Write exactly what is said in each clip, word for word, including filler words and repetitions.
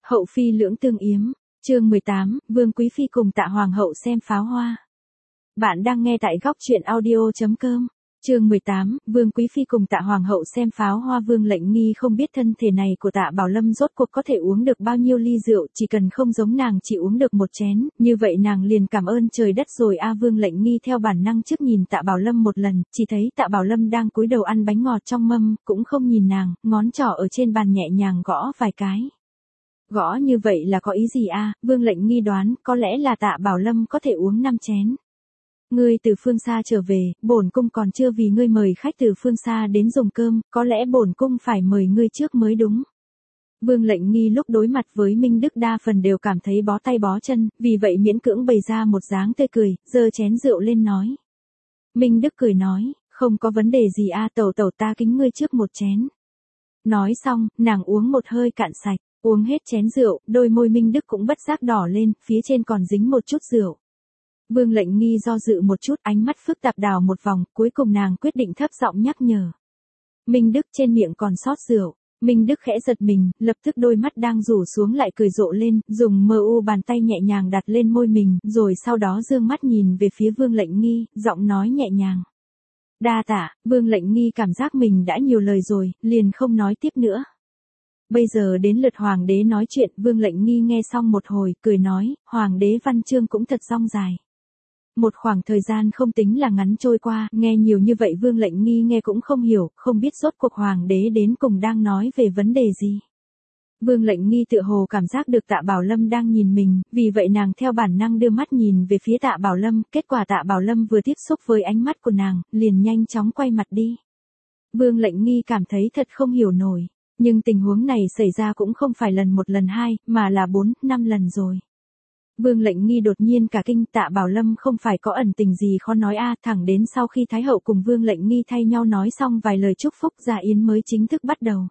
Hậu phi lưỡng tương yếm, chương mười tám, Vương Quý Phi cùng Tạ Hoàng hậu xem pháo hoa. Bạn đang nghe tại góc truyện audio.com. Chương mười tám, Vương Quý Phi cùng Tạ Hoàng hậu xem pháo hoa. Vương Lệnh Nghi không biết thân thể này của Tạ Bảo Lâm rốt cuộc có thể uống được bao nhiêu ly rượu, chỉ cần không giống nàng chỉ uống được một chén, như vậy nàng liền cảm ơn trời đất rồi a. Vương Lệnh Nghi theo bản năng trước nhìn Tạ Bảo Lâm một lần, chỉ thấy Tạ Bảo Lâm đang cúi đầu ăn bánh ngọt trong mâm, cũng không nhìn nàng, ngón trỏ ở trên bàn nhẹ nhàng gõ vài cái. Gõ như vậy là có ý gì a? Vương Lệnh Nghi đoán, có lẽ là Tạ Bảo Lâm có thể uống năm chén. Ngươi từ phương xa trở về, bổn cung còn chưa vì ngươi mời khách từ phương xa đến dùng cơm, có lẽ bổn cung phải mời ngươi trước mới đúng. Vương Lệnh Nghi lúc đối mặt với Minh Đức đa phần đều cảm thấy bó tay bó chân, vì vậy miễn cưỡng bày ra một dáng tươi cười, giơ chén rượu lên nói. Minh Đức cười nói, không có vấn đề gì a, tẩu tẩu ta kính ngươi trước một chén. Nói xong, nàng uống một hơi cạn sạch, uống hết chén rượu, đôi môi Minh Đức cũng bất giác đỏ lên, phía trên còn dính một chút rượu. Vương Lệnh Nghi do dự một chút, ánh mắt phức tạp đảo một vòng, cuối cùng nàng quyết định thấp giọng nhắc nhở. Minh Đức trên miệng còn sót rượu. Minh Đức khẽ giật mình, lập tức đôi mắt đang rủ xuống lại cười rộ lên, dùng mờ u bàn tay nhẹ nhàng đặt lên môi mình, rồi sau đó dương mắt nhìn về phía Vương Lệnh Nghi, giọng nói nhẹ nhàng. Đa tạ. Vương Lệnh Nghi cảm giác mình đã nhiều lời rồi, liền không nói tiếp nữa. Bây giờ đến lượt Hoàng đế nói chuyện, Vương Lệnh Nghi nghe xong một hồi, cười nói, Hoàng đế văn chương cũng thật dong dài. Một khoảng thời gian không tính là ngắn trôi qua, nghe nhiều như vậy Vương Lệnh Nghi nghe cũng không hiểu, không biết rốt cuộc Hoàng đế đến cùng đang nói về vấn đề gì. Vương Lệnh Nghi tựa hồ cảm giác được Tạ Bảo Lâm đang nhìn mình, vì vậy nàng theo bản năng đưa mắt nhìn về phía Tạ Bảo Lâm, kết quả Tạ Bảo Lâm vừa tiếp xúc với ánh mắt của nàng, liền nhanh chóng quay mặt đi. Vương Lệnh Nghi cảm thấy thật không hiểu nổi, nhưng tình huống này xảy ra cũng không phải lần một lần hai, mà là bốn, năm lần rồi. Vương Lệnh Nghi đột nhiên cả kinh, Tạ Bảo Lâm không phải có ẩn tình gì khó nói a, thẳng đến sau khi Thái hậu cùng Vương Lệnh Nghi thay nhau nói xong vài lời chúc phúc, dạ yến mới chính thức bắt đầu.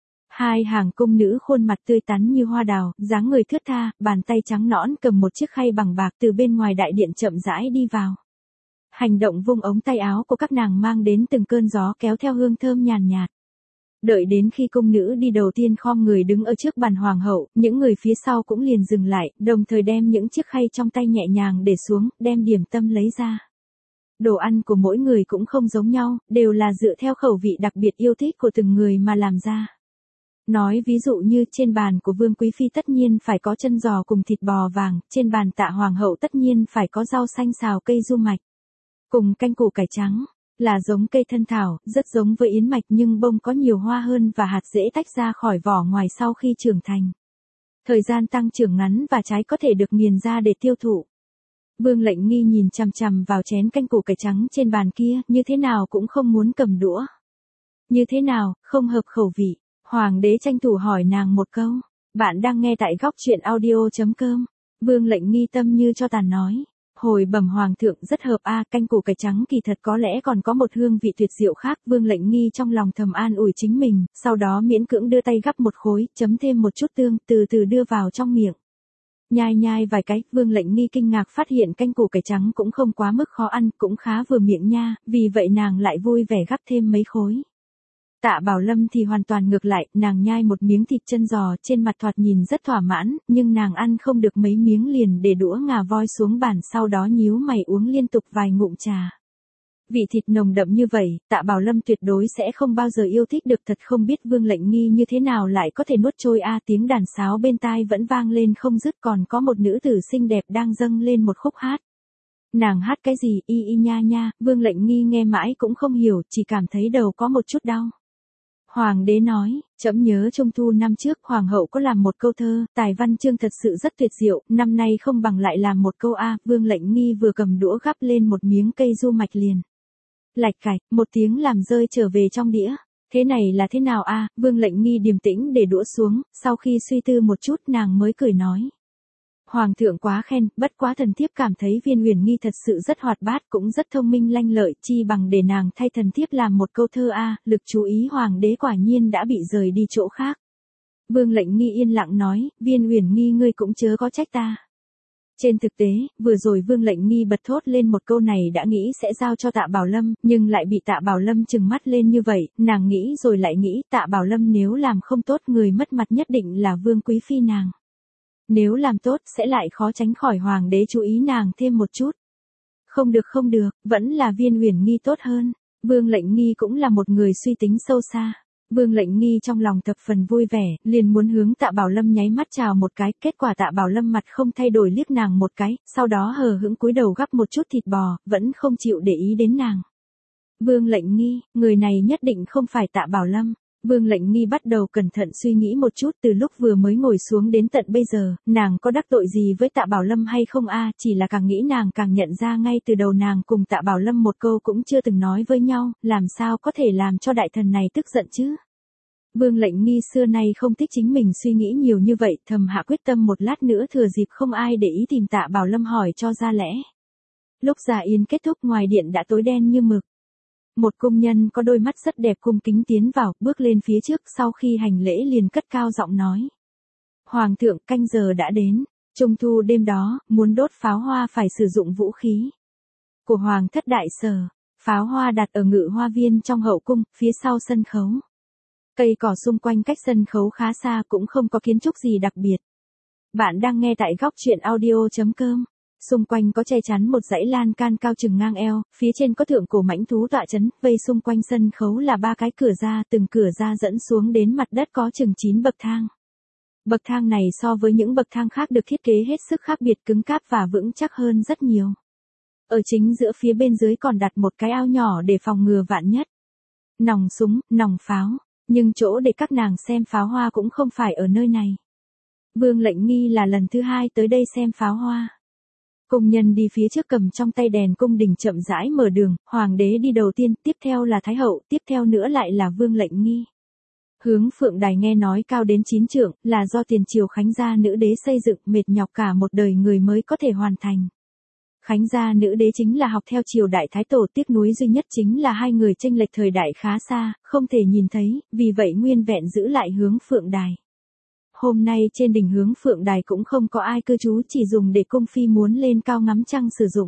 Hai hàng cung nữ khuôn mặt tươi tắn như hoa đào, dáng người thướt tha, bàn tay trắng nõn cầm một chiếc khay bằng bạc từ bên ngoài đại điện chậm rãi đi vào. Hành động vung ống tay áo của các nàng mang đến từng cơn gió kéo theo hương thơm nhàn nhạt. Đợi đến khi cung nữ đi đầu tiên khom người đứng ở trước bàn hoàng hậu, những người phía sau cũng liền dừng lại, đồng thời đem những chiếc khay trong tay nhẹ nhàng để xuống, đem điểm tâm lấy ra. Đồ ăn của mỗi người cũng không giống nhau, đều là dựa theo khẩu vị đặc biệt yêu thích của từng người mà làm ra. Nói ví dụ như trên bàn của Vương Quý Phi tất nhiên phải có chân giò cùng thịt bò vàng, trên bàn Tạ Hoàng hậu tất nhiên phải có rau xanh xào cây du mạch, cùng canh củ cải trắng. Là giống cây thân thảo, rất giống với yến mạch nhưng bông có nhiều hoa hơn và hạt dễ tách ra khỏi vỏ ngoài sau khi trưởng thành. Thời gian tăng trưởng ngắn và trái có thể được nghiền ra để tiêu thụ. Vương Lệnh Nghi nhìn chằm chằm vào chén canh củ cải trắng trên bàn kia, như thế nào cũng không muốn cầm đũa. Như thế nào, không hợp khẩu vị. Hoàng đế tranh thủ hỏi nàng một câu. Bạn đang nghe tại góc truyện audio.com. Vương Lệnh Nghi tâm như cho tàn nói. Hồi bẩm hoàng thượng rất hợp a, canh củ cải trắng kỳ thật có lẽ còn có một hương vị tuyệt diệu khác. Vương Lệnh Nghi trong lòng thầm an ủi chính mình, sau đó miễn cưỡng đưa tay gắp một khối, chấm thêm một chút tương, từ từ đưa vào trong miệng. Nhai nhai vài cái, Vương Lệnh Nghi kinh ngạc phát hiện canh củ cải trắng cũng không quá mức khó ăn, cũng khá vừa miệng nha, vì vậy nàng lại vui vẻ gắp thêm mấy khối. Tạ Bảo Lâm thì hoàn toàn ngược lại, nàng nhai một miếng thịt chân giò, trên mặt thoạt nhìn rất thỏa mãn, nhưng nàng ăn không được mấy miếng liền để đũa ngà voi xuống bàn, sau đó nhíu mày uống liên tục vài ngụm trà. Vị thịt nồng đậm như vậy, Tạ Bảo Lâm tuyệt đối sẽ không bao giờ yêu thích được, thật không biết Vương Lệnh Nghi như thế nào lại có thể nuốt trôi a. Tiếng đàn sáo bên tai vẫn vang lên không dứt, còn có một nữ tử xinh đẹp đang dâng lên một khúc hát. Nàng hát cái gì y y nha nha, Vương Lệnh Nghi nghe mãi cũng không hiểu, chỉ cảm thấy đầu có một chút đau. Hoàng đế nói, trẫm nhớ trung thu năm trước hoàng hậu có làm một câu thơ, tài văn chương thật sự rất tuyệt diệu, năm nay không bằng lại làm một câu a. Vương Lệnh Nghi vừa cầm đũa gắp lên một miếng cây du mạch liền. Lạch cạch, một tiếng làm rơi trở về trong đĩa. Thế này là thế nào a? Vương Lệnh Nghi điềm tĩnh để đũa xuống, sau khi suy tư một chút nàng mới cười nói. Hoàng thượng quá khen, bất quá thần thiếp cảm thấy Viên Uyển Nghi thật sự rất hoạt bát, cũng rất thông minh lanh lợi, chi bằng để nàng thay thần thiếp làm một câu thơ a. Lực chú ý hoàng đế quả nhiên đã bị rời đi chỗ khác. Vương Lệnh Nghi yên lặng nói, Viên Uyển Nghi ngươi cũng chớ có trách ta. Trên thực tế, vừa rồi Vương Lệnh Nghi bật thốt lên một câu này đã nghĩ sẽ giao cho Tạ Bảo Lâm, nhưng lại bị Tạ Bảo Lâm trừng mắt lên như vậy, nàng nghĩ rồi lại nghĩ, Tạ Bảo Lâm nếu làm không tốt người mất mặt nhất định là Vương Quý Phi nàng. Nếu làm tốt sẽ lại khó tránh khỏi hoàng đế chú ý nàng thêm một chút. Không được không được, vẫn là Viên Uyển Nghi tốt hơn. Vương Lệnh Nghi cũng là một người suy tính sâu xa. Vương Lệnh Nghi trong lòng thập phần vui vẻ, liền muốn hướng Tạ Bảo Lâm nháy mắt chào một cái, kết quả Tạ Bảo Lâm mặt không thay đổi liếc nàng một cái, sau đó hờ hững cúi đầu gắp một chút thịt bò, vẫn không chịu để ý đến nàng. Vương Lệnh Nghi, người này nhất định không phải Tạ Bảo Lâm. Vương Lệnh Nghi bắt đầu cẩn thận suy nghĩ một chút từ lúc vừa mới ngồi xuống đến tận bây giờ, nàng có đắc tội gì với Tạ Bảo Lâm hay không a? Chỉ là càng nghĩ nàng càng nhận ra ngay từ đầu nàng cùng Tạ Bảo Lâm một câu cũng chưa từng nói với nhau, làm sao có thể làm cho đại thần này tức giận chứ? Vương Lệnh Nghi xưa nay không thích chính mình suy nghĩ nhiều như vậy, thầm hạ quyết tâm một lát nữa thừa dịp không ai để ý tìm Tạ Bảo Lâm hỏi cho ra lẽ. Lúc dạ yến kết thúc ngoài điện đã tối đen như mực. Một cung nhân có đôi mắt rất đẹp cung kính tiến vào, bước lên phía trước, sau khi hành lễ liền cất cao giọng nói. Hoàng thượng, canh giờ đã đến, trung thu đêm đó, muốn đốt pháo hoa phải sử dụng vũ khí của Hoàng thất đại sở. Pháo hoa đặt ở ngự hoa viên trong hậu cung, phía sau sân khấu. Cây cỏ xung quanh cách sân khấu khá xa, cũng không có kiến trúc gì đặc biệt. Bạn đang nghe tại góc truyện audio chấm com. Xung quanh có che chắn một dãy lan can cao chừng ngang eo, phía trên có thượng cổ mãnh thú tọa chấn, vây xung quanh sân khấu là ba cái cửa ra, từng cửa ra dẫn xuống đến mặt đất có chừng chín bậc thang. Bậc thang này so với những bậc thang khác được thiết kế hết sức khác biệt, cứng cáp và vững chắc hơn rất nhiều. Ở chính giữa phía bên dưới còn đặt một cái ao nhỏ để phòng ngừa vạn nhất. Nòng súng, nòng pháo, nhưng chỗ để các nàng xem pháo hoa cũng không phải ở nơi này. Vương Lệnh Nghi là lần thứ hai tới đây xem pháo hoa. Cung nhân đi phía trước cầm trong tay đèn cung đình chậm rãi mở đường, hoàng đế đi đầu tiên, tiếp theo là thái hậu, tiếp theo nữa lại là Vương Lệnh Nghi. Hướng Phượng Đài nghe nói cao đến chín trượng, là do tiền triều Khánh gia nữ đế xây dựng, mệt nhọc cả một đời người mới có thể hoàn thành. Khánh gia nữ đế chính là học theo triều đại thái tổ, tiếc nuối duy nhất chính là hai người chênh lệch thời đại khá xa, không thể nhìn thấy, vì vậy nguyên vẹn giữ lại Hướng Phượng Đài. Hôm nay trên đỉnh Hướng Phượng Đài cũng không có ai cư trú, chỉ dùng để cung phi muốn lên cao ngắm trăng sử dụng.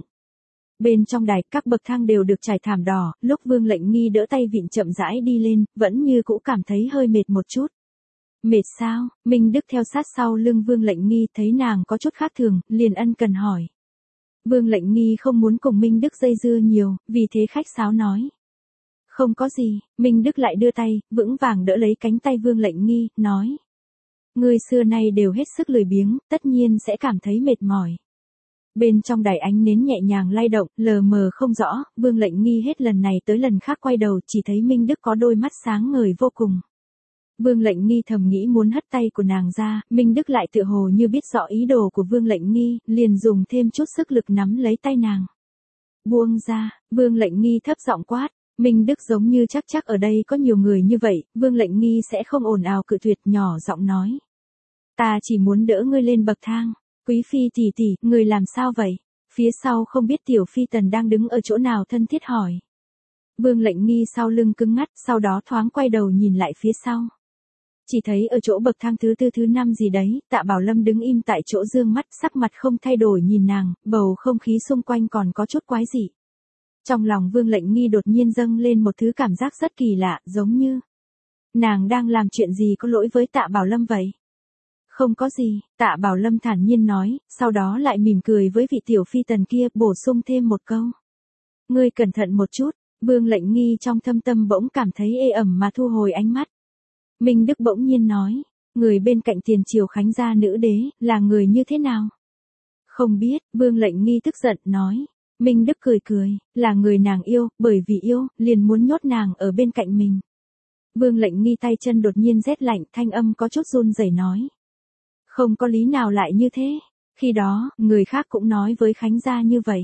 Bên trong đài, các bậc thang đều được trải thảm đỏ, lúc Vương Lệnh Nghi đỡ tay vịn chậm rãi đi lên, vẫn như cũ cảm thấy hơi mệt một chút. Mệt sao? Minh Đức theo sát sau lưng Vương Lệnh Nghi thấy nàng có chút khác thường, liền ân cần hỏi. Vương Lệnh Nghi không muốn cùng Minh Đức dây dưa nhiều, vì thế khách sáo nói. Không có gì, Minh Đức lại đưa tay, vững vàng đỡ lấy cánh tay Vương Lệnh Nghi, nói. Ngươi xưa nay đều hết sức lười biếng, tất nhiên sẽ cảm thấy mệt mỏi. Bên trong đài ánh nến nhẹ nhàng lay động, lờ mờ không rõ, Vương Lệnh Nghi hết lần này tới lần khác quay đầu, chỉ thấy Minh Đức có đôi mắt sáng ngời vô cùng. Vương Lệnh Nghi thầm nghĩ muốn hất tay của nàng ra, Minh Đức lại tựa hồ như biết rõ ý đồ của Vương Lệnh Nghi, liền dùng thêm chút sức lực nắm lấy tay nàng. Buông ra, Vương Lệnh Nghi thấp giọng quát. Minh Đức giống như chắc chắc ở đây có nhiều người như vậy, Vương Lệnh Nghi sẽ không ồn ào cự tuyệt, nhỏ giọng nói. Ta chỉ muốn đỡ ngươi lên bậc thang. Quý phi tỷ tỷ, người làm sao vậy? Phía sau không biết tiểu phi tần đang đứng ở chỗ nào thân thiết hỏi. Vương Lệnh Nghi sau lưng cứng ngắt, sau đó thoáng quay đầu nhìn lại phía sau. Chỉ thấy ở chỗ bậc thang thứ tư thứ năm gì đấy, Tạ Bảo Lâm đứng im tại chỗ dương mắt, sắc mặt không thay đổi nhìn nàng, bầu không khí xung quanh còn có chút quái dị. Trong lòng Vương Lệnh Nghi đột nhiên dâng lên một thứ cảm giác rất kỳ lạ, giống như nàng đang làm chuyện gì có lỗi với Tạ Bảo Lâm vậy. Không có gì, Tạ Bảo Lâm thản nhiên nói, sau đó lại mỉm cười với vị tiểu phi tần kia, bổ sung thêm một câu. Ngươi cẩn thận một chút. Vương Lệnh Nghi trong thâm tâm bỗng cảm thấy ê ẩm mà thu hồi ánh mắt. Minh Đức bỗng nhiên nói, người bên cạnh tiền triều Khánh gia nữ đế, là người như thế nào? Không biết, Vương Lệnh Nghi tức giận nói. Minh Đức cười cười, là người nàng yêu, bởi vì yêu, liền muốn nhốt nàng ở bên cạnh mình. Vương Lệnh Nghi tay chân đột nhiên rét lạnh, thanh âm có chút run rẩy nói. Không có lý nào lại như thế, khi đó, người khác cũng nói với Khánh gia như vậy.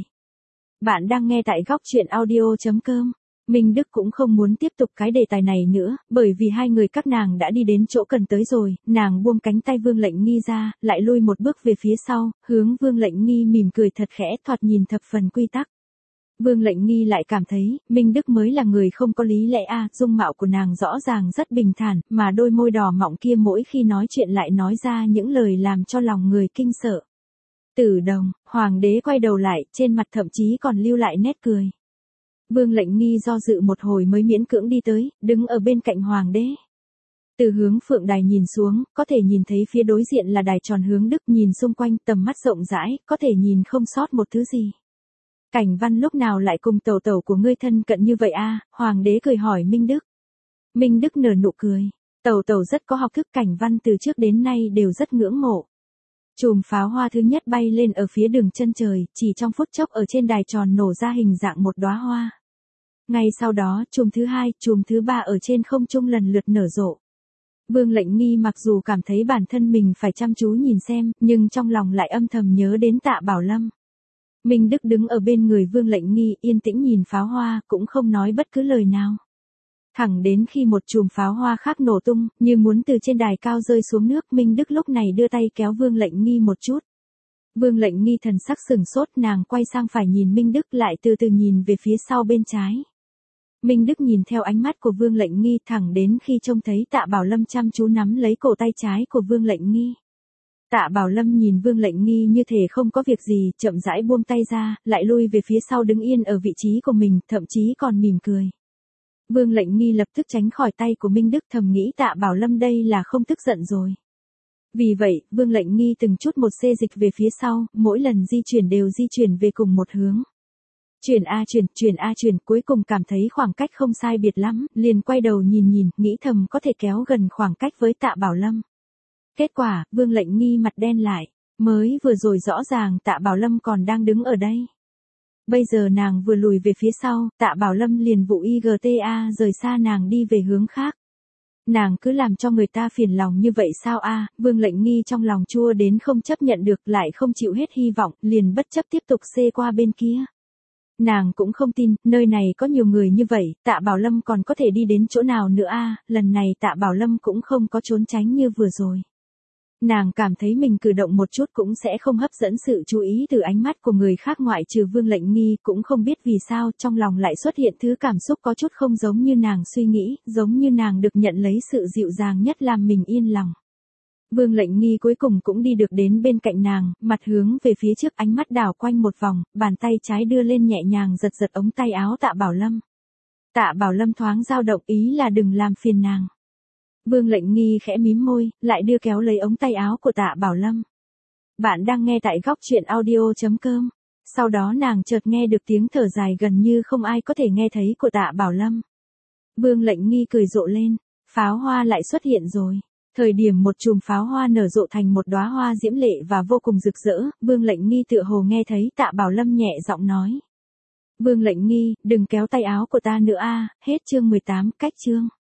Bạn đang nghe tại góc truyện audio chấm com. Minh Đức cũng không muốn tiếp tục cái đề tài này nữa, bởi vì hai người các nàng đã đi đến chỗ cần tới rồi, nàng buông cánh tay Vương Lệnh Nghi ra, lại lui một bước về phía sau, hướng Vương Lệnh Nghi mỉm cười thật khẽ, thoạt nhìn thập phần quy tắc. Vương Lệnh Nghi lại cảm thấy, Minh Đức mới là người không có lý lẽ a, dung mạo của nàng rõ ràng rất bình thản, mà đôi môi đỏ mọng kia mỗi khi nói chuyện lại nói ra những lời làm cho lòng người kinh sợ. Tử Đồng, hoàng đế quay đầu lại, trên mặt thậm chí còn lưu lại nét cười. Vương Lệnh Nghi do dự một hồi mới miễn cưỡng đi tới, đứng ở bên cạnh hoàng đế. Từ hướng phượng đài nhìn xuống, có thể nhìn thấy phía đối diện là đài tròn hướng Đức, nhìn xung quanh tầm mắt rộng rãi, có thể nhìn không sót một thứ gì. Cảnh Văn lúc nào lại cùng tẩu tẩu của ngươi thân cận như vậy a? Hoàng đế cười hỏi Minh Đức. Minh Đức nở nụ cười. Tẩu tẩu rất có học thức, Cảnh Văn từ trước đến nay đều rất ngưỡng mộ. Chùm pháo hoa thứ nhất bay lên ở phía đường chân trời, chỉ trong phút chốc ở trên đài tròn nổ ra hình dạng một đóa hoa. Ngay sau đó, chùm thứ hai, chùm thứ ba ở trên không trung lần lượt nở rộ. Vương Lệnh Nghi mặc dù cảm thấy bản thân mình phải chăm chú nhìn xem, nhưng trong lòng lại âm thầm nhớ đến Tạ Bảo Lâm. Minh Đức đứng ở bên người Vương Lệnh Nghi, yên tĩnh nhìn pháo hoa, cũng không nói bất cứ lời nào. Thẳng đến khi một chùm pháo hoa khác nổ tung, như muốn từ trên đài cao rơi xuống nước, Minh Đức lúc này đưa tay kéo Vương Lệnh Nghi một chút. Vương Lệnh Nghi thần sắc sừng sốt, nàng quay sang phải nhìn Minh Đức, lại từ từ nhìn về phía sau bên trái. Minh Đức nhìn theo ánh mắt của Vương Lệnh Nghi thẳng đến khi trông thấy Tạ Bảo Lâm chăm chú nắm lấy cổ tay trái của Vương Lệnh Nghi. Tạ Bảo Lâm nhìn Vương Lệnh Nghi như thể không có việc gì, chậm rãi buông tay ra, lại lui về phía sau đứng yên ở vị trí của mình, thậm chí còn mỉm cười. Vương Lệnh Nghi lập tức tránh khỏi tay của Minh Đức, thầm nghĩ Tạ Bảo Lâm đây là không tức giận rồi. Vì vậy, Vương Lệnh Nghi từng chút một xê dịch về phía sau, mỗi lần di chuyển đều di chuyển về cùng một hướng. Chuyển a chuyển, chuyển a chuyển, cuối cùng cảm thấy khoảng cách không sai biệt lắm, liền quay đầu nhìn nhìn, nghĩ thầm có thể kéo gần khoảng cách với Tạ Bảo Lâm. Kết quả, Vương Lệnh Nghi mặt đen lại, mới vừa rồi rõ ràng Tạ Bảo Lâm còn đang đứng ở đây. Bây giờ nàng vừa lùi về phía sau, Tạ Bảo Lâm liền vụ i giê tê a rời xa nàng đi về hướng khác. Nàng cứ làm cho người ta phiền lòng như vậy sao a? Vương Lệnh Nghi trong lòng chua đến không chấp nhận được, lại không chịu hết hy vọng, liền bất chấp tiếp tục xê qua bên kia. Nàng cũng không tin, nơi này có nhiều người như vậy, Tạ Bảo Lâm còn có thể đi đến chỗ nào nữa a? Lần này Tạ Bảo Lâm cũng không có trốn tránh như vừa rồi. Nàng cảm thấy mình cử động một chút cũng sẽ không hấp dẫn sự chú ý từ ánh mắt của người khác ngoại trừ Vương Lệnh Nghi, cũng không biết vì sao trong lòng lại xuất hiện thứ cảm xúc có chút không giống như nàng suy nghĩ, giống như nàng được nhận lấy sự dịu dàng nhất làm mình yên lòng. Vương Lệnh Nghi cuối cùng cũng đi được đến bên cạnh nàng, mặt hướng về phía trước, ánh mắt đảo quanh một vòng, bàn tay trái đưa lên nhẹ nhàng giật giật ống tay áo Tạ Bảo Lâm. Tạ Bảo Lâm thoáng dao động, ý là đừng làm phiền nàng. Vương Lệnh Nghi khẽ mím môi, lại đưa kéo lấy ống tay áo của Tạ Bảo Lâm. Bạn đang nghe tại góc truyện audio chấm com. Sau đó nàng chợt nghe được tiếng thở dài gần như không ai có thể nghe thấy của Tạ Bảo Lâm. Vương Lệnh Nghi cười rộ lên, pháo hoa lại xuất hiện rồi. Thời điểm một chùm pháo hoa nở rộ thành một đóa hoa diễm lệ và vô cùng rực rỡ, Vương Lệnh Nghi tựa hồ nghe thấy Tạ Bảo Lâm nhẹ giọng nói. Vương Lệnh Nghi, đừng kéo tay áo của ta nữa a. Hết chương mười tám, cách chương.